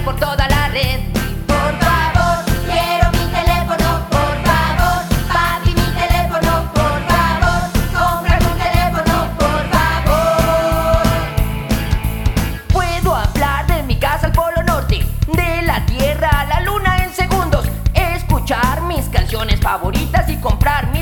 por toda la red. Por favor, quiero mi teléfono, por favor, papi, mi teléfono, por favor, cómprame un teléfono, por favor. Puedo hablar de mi casa al Polo Norte, de la Tierra a la Luna en segundos, escuchar mis canciones favoritas y comprar